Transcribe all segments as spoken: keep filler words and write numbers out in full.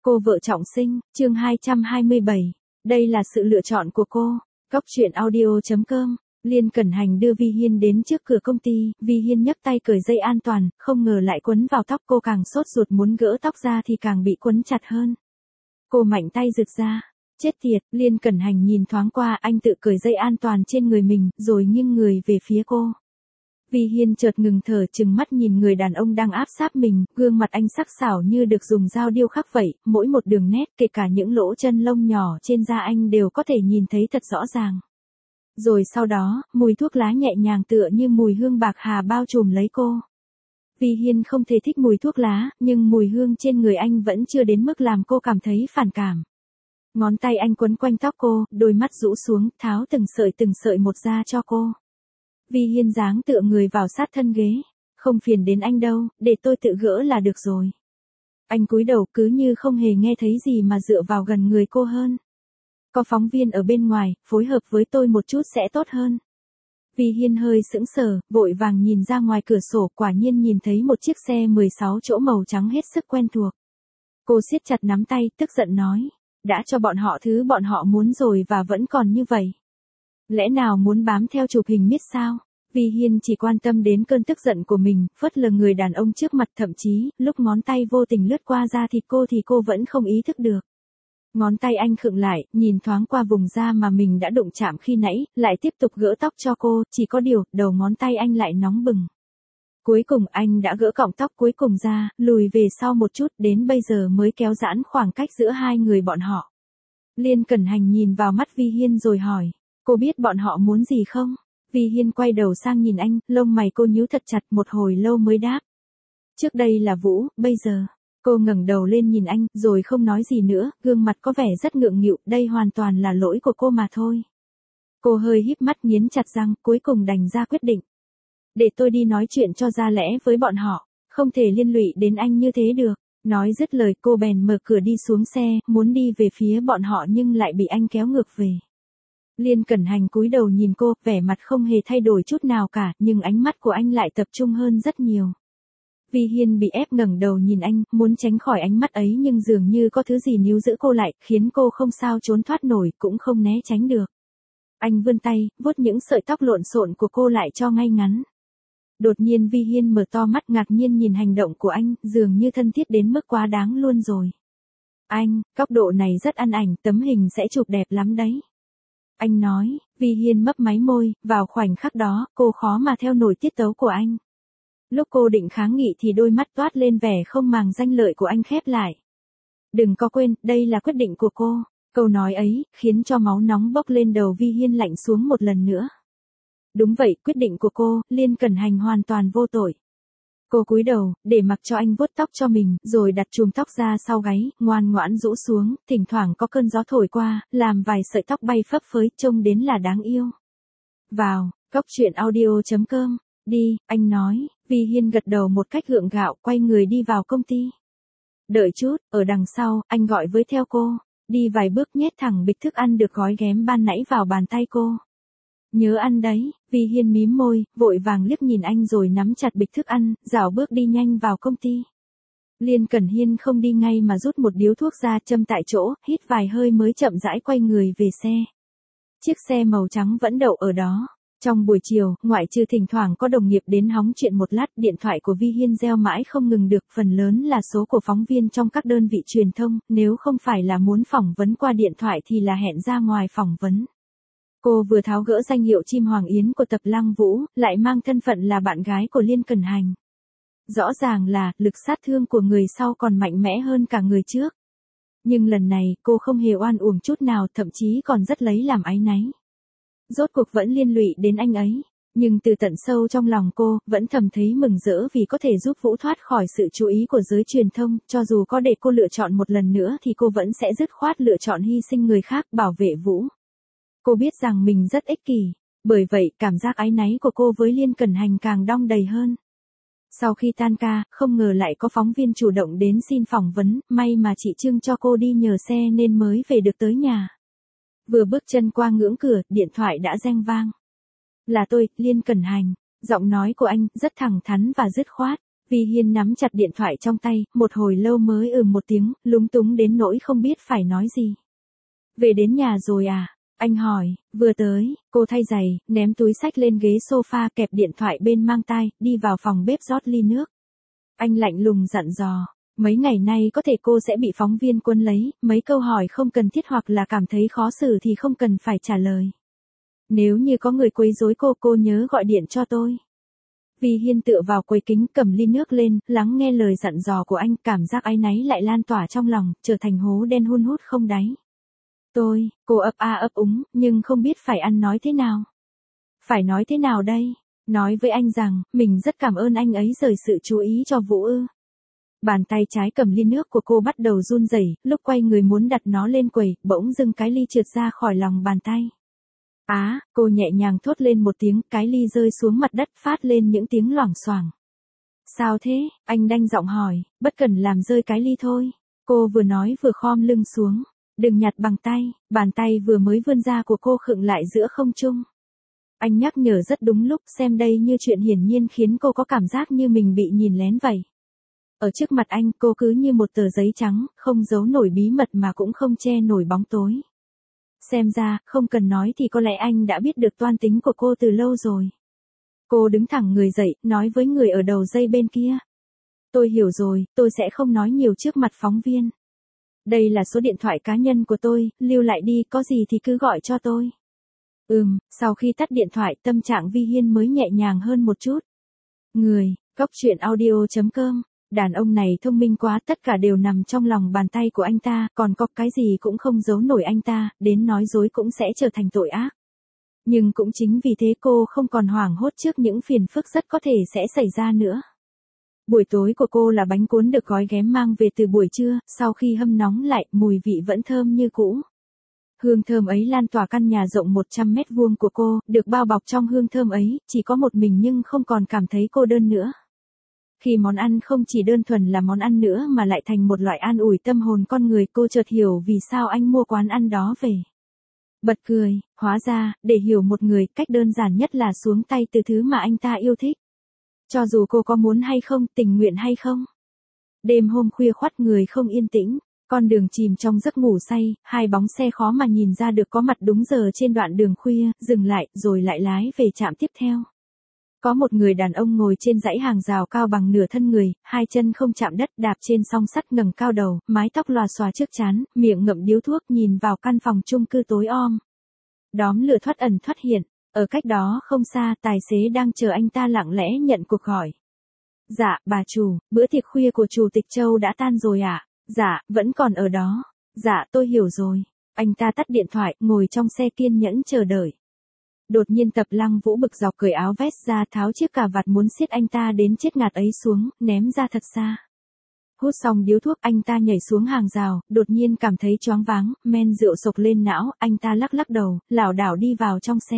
Cô vợ trọng sinh, chương hai trăm hai mươi bảy. Đây là sự lựa chọn của cô. Cóc truyện audio chấm com. Liên Cẩn Hành đưa Vi Hiên đến trước cửa công ty, Vi Hiên nhấc tay cởi dây an toàn, không ngờ lại quấn vào tóc cô, càng sốt ruột muốn gỡ tóc ra thì càng bị quấn chặt hơn. Cô mạnh tay giật ra. Chết tiệt, Liên Cẩn Hành nhìn thoáng qua, anh tự cởi dây an toàn trên người mình, rồi nghiêng người về phía cô. Vi Hiên chợt ngừng thở, trừng mắt nhìn người đàn ông đang áp sát mình, gương mặt anh sắc sảo như được dùng dao điêu khắc vậy, mỗi một đường nét, kể cả những lỗ chân lông nhỏ trên da anh đều có thể nhìn thấy thật rõ ràng. Rồi sau đó, mùi thuốc lá nhẹ nhàng tựa như mùi hương bạc hà bao trùm lấy cô. Vi Hiên không thể thích mùi thuốc lá, nhưng mùi hương trên người anh vẫn chưa đến mức làm cô cảm thấy phản cảm. Ngón tay anh quấn quanh tóc cô, đôi mắt rũ xuống, tháo từng sợi từng sợi một ra cho cô. Vi Hiên dáng tựa người vào sát thân ghế. Không phiền đến anh đâu, để tôi tự gỡ là được rồi. Anh cúi đầu cứ như không hề nghe thấy gì mà dựa vào gần người cô hơn. Có phóng viên ở bên ngoài, phối hợp với tôi một chút sẽ tốt hơn. Vi Hiên hơi sững sờ, vội vàng nhìn ra ngoài cửa sổ, quả nhiên nhìn thấy một chiếc xe mười sáu chỗ màu trắng hết sức quen thuộc. Cô siết chặt nắm tay, tức giận nói, đã cho bọn họ thứ bọn họ muốn rồi và vẫn còn như vậy. Lẽ nào muốn bám theo chụp hình miết sao? Vi Hiên chỉ quan tâm đến cơn tức giận của mình, phớt lờ người đàn ông trước mặt, thậm chí, lúc ngón tay vô tình lướt qua da thịt cô thì cô vẫn không ý thức được. Ngón tay anh khựng lại, nhìn thoáng qua vùng da mà mình đã đụng chạm khi nãy, lại tiếp tục gỡ tóc cho cô, chỉ có điều, đầu ngón tay anh lại nóng bừng. Cuối cùng anh đã gỡ cọng tóc cuối cùng ra, lùi về sau một chút, đến bây giờ mới kéo giãn khoảng cách giữa hai người bọn họ. Liên Cẩn Hành nhìn vào mắt Vi Hiên rồi hỏi, cô biết bọn họ muốn gì không? Vi Hiên quay đầu sang nhìn anh, lông mày cô nhíu thật chặt, một hồi lâu mới đáp. Trước đây là Vũ, bây giờ. Cô ngẩng đầu lên nhìn anh, rồi không nói gì nữa, gương mặt có vẻ rất ngượng nghịu, đây hoàn toàn là lỗi của cô mà thôi. Cô hơi híp mắt nghiến chặt răng, cuối cùng đành ra quyết định. Để tôi đi nói chuyện cho ra lẽ với bọn họ, không thể liên lụy đến anh như thế được. Nói dứt lời cô bèn mở cửa đi xuống xe, muốn đi về phía bọn họ nhưng lại bị anh kéo ngược về. Liên Cẩn Hành cúi đầu nhìn cô, vẻ mặt không hề thay đổi chút nào cả, nhưng ánh mắt của anh lại tập trung hơn rất nhiều. Vi Hiên bị ép ngẩng đầu nhìn anh, muốn tránh khỏi ánh mắt ấy nhưng dường như có thứ gì níu giữ cô lại, khiến cô không sao trốn thoát nổi, cũng không né tránh được. Anh vươn tay, vuốt những sợi tóc lộn xộn của cô lại cho ngay ngắn. Đột nhiên Vi Hiên mở to mắt ngạc nhiên nhìn hành động của anh, dường như thân thiết đến mức quá đáng luôn rồi. Anh, góc độ này rất ăn ảnh, tấm hình sẽ chụp đẹp lắm đấy. Anh nói, Vi Hiên mấp máy môi, vào khoảnh khắc đó, cô khó mà theo nổi tiết tấu của anh. Lúc cô định kháng nghị thì đôi mắt toát lên vẻ không màng danh lợi của anh khép lại. Đừng có quên, đây là quyết định của cô. Câu nói ấy, khiến cho máu nóng bốc lên đầu Vi Hiên lạnh xuống một lần nữa. Đúng vậy, quyết định của cô, Liên Cẩn Hành hoàn toàn vô tội. Cô cúi đầu, để mặc cho anh vuốt tóc cho mình, rồi đặt chùm tóc ra sau gáy, ngoan ngoãn rũ xuống, thỉnh thoảng có cơn gió thổi qua, làm vài sợi tóc bay phấp phới, trông đến là đáng yêu. Vào, cóc truyện audio chấm com. Đi, anh nói, Vi Hiên gật đầu một cách gượng gạo, quay người đi vào công ty. Đợi chút, ở đằng sau, anh gọi với theo cô, đi vài bước nhét thẳng bịch thức ăn được gói ghém ban nãy vào bàn tay cô. Nhớ ăn đấy, Vi Hiên mím môi, vội vàng liếc nhìn anh rồi nắm chặt bịch thức ăn, rảo bước đi nhanh vào công ty. Liên Cẩn Hiên không đi ngay mà rút một điếu thuốc ra châm tại chỗ, hít vài hơi mới chậm rãi quay người về xe. Chiếc xe màu trắng vẫn đậu ở đó. Trong buổi chiều, ngoại trừ thỉnh thoảng có đồng nghiệp đến hóng chuyện một lát, điện thoại của Vi Hiên reo mãi không ngừng được, phần lớn là số của phóng viên trong các đơn vị truyền thông, nếu không phải là muốn phỏng vấn qua điện thoại thì là hẹn ra ngoài phỏng vấn. Cô vừa tháo gỡ danh hiệu chim hoàng yến của Tập Lăng Vũ, lại mang thân phận là bạn gái của Liên Cẩn Hành. Rõ ràng là, lực sát thương của người sau còn mạnh mẽ hơn cả người trước. Nhưng lần này, cô không hề oan uổng chút nào, thậm chí còn rất lấy làm áy náy. Rốt cuộc vẫn liên lụy đến anh ấy, nhưng từ tận sâu trong lòng cô, vẫn thầm thấy mừng rỡ vì có thể giúp Vũ thoát khỏi sự chú ý của giới truyền thông, cho dù có để cô lựa chọn một lần nữa thì cô vẫn sẽ dứt khoát lựa chọn hy sinh người khác, bảo vệ Vũ. Cô biết rằng mình rất ích kỷ, bởi vậy cảm giác áy náy của cô với Liên Cẩn Hành càng đong đầy hơn. Sau khi tan ca, không ngờ lại có phóng viên chủ động đến xin phỏng vấn, may mà chị Trương cho cô đi nhờ xe nên mới về được tới nhà. Vừa bước chân qua ngưỡng cửa, điện thoại đã reng vang. Là tôi, Liên Cẩn Hành. Giọng nói của anh rất thẳng thắn và dứt khoát. Vi Hiên nắm chặt điện thoại trong tay, một hồi lâu mới ừm một tiếng, lúng túng đến nỗi không biết phải nói gì. Về đến nhà rồi à? Anh hỏi, vừa tới, cô thay giày, ném túi xách lên ghế sofa, kẹp điện thoại bên mang tai, đi vào phòng bếp rót ly nước. Anh lạnh lùng dặn dò, mấy ngày nay có thể cô sẽ bị phóng viên quân lấy, mấy câu hỏi không cần thiết hoặc là cảm thấy khó xử thì không cần phải trả lời. Nếu như có người quấy rối cô, cô nhớ gọi điện cho tôi. Vi Hiên tựa vào quầy kính, cầm ly nước lên, lắng nghe lời dặn dò của anh, cảm giác áy náy lại lan tỏa trong lòng, trở thành hố đen hun hút không đáy. Tôi, cô ấp a ấp úng, nhưng không biết phải ăn nói thế nào. Phải nói thế nào đây? Nói với anh rằng, mình rất cảm ơn anh ấy rời sự chú ý cho Vũ ư. Bàn tay trái cầm ly nước của cô bắt đầu run rẩy, lúc quay người muốn đặt nó lên quầy, bỗng dưng cái ly trượt ra khỏi lòng bàn tay. Á, à, cô nhẹ nhàng thốt lên một tiếng, cái ly rơi xuống mặt đất phát lên những tiếng loảng xoảng. Sao thế? Anh đanh giọng hỏi, bất cần làm rơi cái ly thôi. Cô vừa nói vừa khom lưng xuống. Đừng nhặt bằng tay, bàn tay vừa mới vươn ra của cô khựng lại giữa không trung. Anh nhắc nhở rất đúng lúc, xem đây như chuyện hiển nhiên khiến cô có cảm giác như mình bị nhìn lén vậy. Ở trước mặt anh, cô cứ như một tờ giấy trắng, không giấu nổi bí mật mà cũng không che nổi bóng tối. Xem ra, không cần nói thì có lẽ anh đã biết được toan tính của cô từ lâu rồi. Cô đứng thẳng người dậy, nói với người ở đầu dây bên kia. Tôi hiểu rồi, tôi sẽ không nói nhiều trước mặt phóng viên. Đây là số điện thoại cá nhân của tôi, lưu lại đi, có gì thì cứ gọi cho tôi. Ừm, sau khi tắt điện thoại, tâm trạng Vi Hiên mới nhẹ nhàng hơn một chút. Người, Cóc Truyện Audio chấm com, đàn ông này thông minh quá, tất cả đều nằm trong lòng bàn tay của anh ta, còn có cái gì cũng không giấu nổi anh ta, đến nói dối cũng sẽ trở thành tội ác. Nhưng cũng chính vì thế cô không còn hoảng hốt trước những phiền phức rất có thể sẽ xảy ra nữa. Buổi tối của cô là bánh cuốn được gói ghém mang về từ buổi trưa, sau khi hâm nóng lại, mùi vị vẫn thơm như cũ. Hương thơm ấy lan tỏa căn nhà rộng một trăm mét vuông của cô, được bao bọc trong hương thơm ấy, chỉ có một mình nhưng không còn cảm thấy cô đơn nữa. Khi món ăn không chỉ đơn thuần là món ăn nữa mà lại thành một loại an ủi tâm hồn con người, cô chợt hiểu vì sao anh mua quán ăn đó về. Bật cười, hóa ra, để hiểu một người, cách đơn giản nhất là xuống tay từ thứ mà anh ta yêu thích. Cho dù cô có muốn hay không, tình nguyện hay không. Đêm hôm khuya khoắt người không yên tĩnh, con đường chìm trong giấc ngủ say, hai bóng xe khó mà nhìn ra được có mặt đúng giờ trên đoạn đường khuya, dừng lại, rồi lại lái về trạm tiếp theo. Có một người đàn ông ngồi trên dãy hàng rào cao bằng nửa thân người, hai chân không chạm đất, đạp trên song sắt, ngẩng cao đầu, mái tóc lòa xòa trước trán, miệng ngậm điếu thuốc, nhìn vào căn phòng chung cư tối om. Đóm lửa thoắt ẩn thoắt hiện, ở cách đó không xa, tài xế đang chờ anh ta lặng lẽ nhận cuộc gọi. Dạ, bà chủ, bữa tiệc khuya của Chủ tịch Châu đã tan rồi ạ. À? Dạ, vẫn còn ở đó. Dạ, tôi hiểu rồi. Anh ta tắt điện thoại, ngồi trong xe kiên nhẫn chờ đợi. Đột nhiên Tập Lăng Vũ bực dọc cởi áo vest ra, tháo chiếc cà vạt muốn siết anh ta đến chết ngạt ấy xuống, ném ra thật xa. Hút xong điếu thuốc, anh ta nhảy xuống hàng rào, đột nhiên cảm thấy choáng váng, men rượu sộc lên não, anh ta lắc lắc đầu, lảo đảo đi vào trong xe.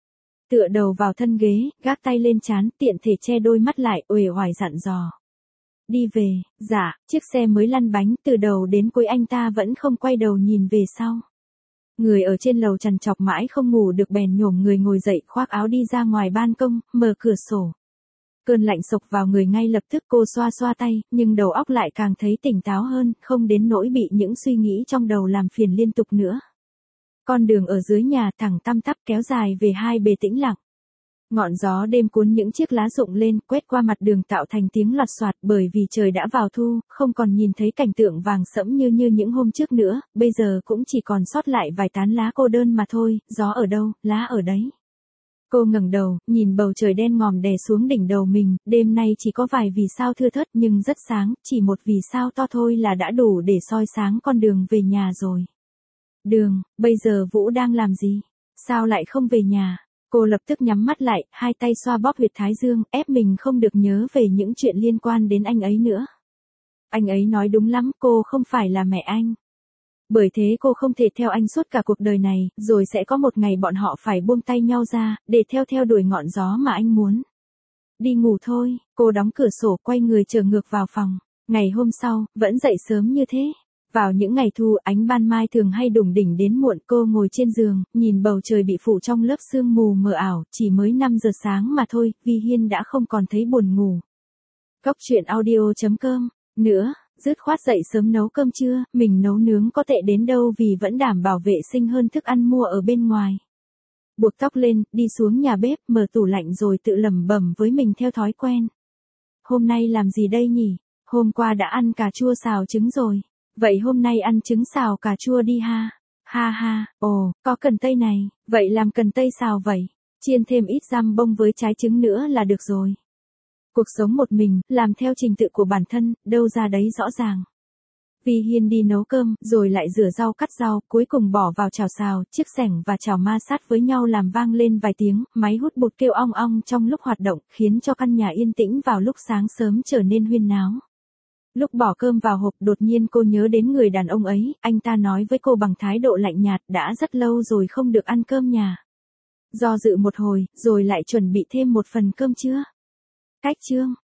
Tựa đầu vào thân ghế, gác tay lên trán, tiện thể che đôi mắt lại, uể oải dặn dò. Đi về, dạ, chiếc xe mới lăn bánh, từ đầu đến cuối anh ta vẫn không quay đầu nhìn về sau. Người ở trên lầu trằn trọc mãi không ngủ được bèn nhổm người ngồi dậy, khoác áo đi ra ngoài ban công, mở cửa sổ. Cơn lạnh sộc vào người ngay lập tức, cô xoa xoa tay, nhưng đầu óc lại càng thấy tỉnh táo hơn, không đến nỗi bị những suy nghĩ trong đầu làm phiền liên tục nữa. Con đường ở dưới nhà thẳng tăm tắp kéo dài về hai bề tĩnh lặng. Ngọn gió đêm cuốn những chiếc lá rụng lên, quét qua mặt đường tạo thành tiếng lọt xoạt, bởi vì trời đã vào thu, không còn nhìn thấy cảnh tượng vàng sẫm như như những hôm trước nữa, bây giờ cũng chỉ còn sót lại vài tán lá cô đơn mà thôi, gió ở đâu, lá ở đấy. Cô ngẩng đầu, nhìn bầu trời đen ngòm đè xuống đỉnh đầu mình, đêm nay chỉ có vài vì sao thưa thớt nhưng rất sáng, chỉ một vì sao to thôi là đã đủ để soi sáng con đường về nhà rồi. Đường, bây giờ Vũ đang làm gì? Sao lại không về nhà? Cô lập tức nhắm mắt lại, hai tay xoa bóp huyệt thái dương, ép mình không được nhớ về những chuyện liên quan đến anh ấy nữa. Anh ấy nói đúng lắm, cô không phải là mẹ anh. Bởi thế cô không thể theo anh suốt cả cuộc đời này, rồi sẽ có một ngày bọn họ phải buông tay nhau ra, để theo theo đuổi ngọn gió mà anh muốn. Đi ngủ thôi, cô đóng cửa sổ, quay người trở ngược vào phòng. Ngày hôm sau, vẫn dậy sớm như thế. Vào những ngày thu, ánh ban mai thường hay đủng đỉnh đến muộn, cô ngồi trên giường, nhìn bầu trời bị phủ trong lớp sương mù mờ ảo, chỉ mới năm giờ sáng mà thôi, Vi Hiên đã không còn thấy buồn ngủ. Cóc truyện audio chấm com. Nữa, dứt khoát dậy sớm nấu cơm trưa, mình nấu nướng có tệ đến đâu vì vẫn đảm bảo vệ sinh hơn thức ăn mua ở bên ngoài. Buộc tóc lên, đi xuống nhà bếp, mở tủ lạnh rồi tự lẩm bẩm với mình theo thói quen. Hôm nay làm gì đây nhỉ? Hôm qua đã ăn cà chua xào trứng rồi. Vậy hôm nay ăn trứng xào cà chua đi ha. Ha ha, ồ, có cần tây này, vậy làm cần tây xào vậy. Chiên thêm ít giam bông với trái trứng nữa là được rồi. Cuộc sống một mình, làm theo trình tự của bản thân, đâu ra đấy rõ ràng. Vi Hiên đi nấu cơm, rồi lại rửa rau cắt rau, cuối cùng bỏ vào chảo xào, chiếc xẻng và chảo ma sát với nhau làm vang lên vài tiếng, máy hút bột kêu ong ong trong lúc hoạt động, khiến cho căn nhà yên tĩnh vào lúc sáng sớm trở nên huyên náo. Lúc bỏ cơm vào hộp đột nhiên cô nhớ đến người đàn ông ấy, anh ta nói với cô bằng thái độ lạnh nhạt, đã rất lâu rồi không được ăn cơm nhà. Do dự một hồi, rồi lại chuẩn bị thêm một phần cơm trưa. Cách chương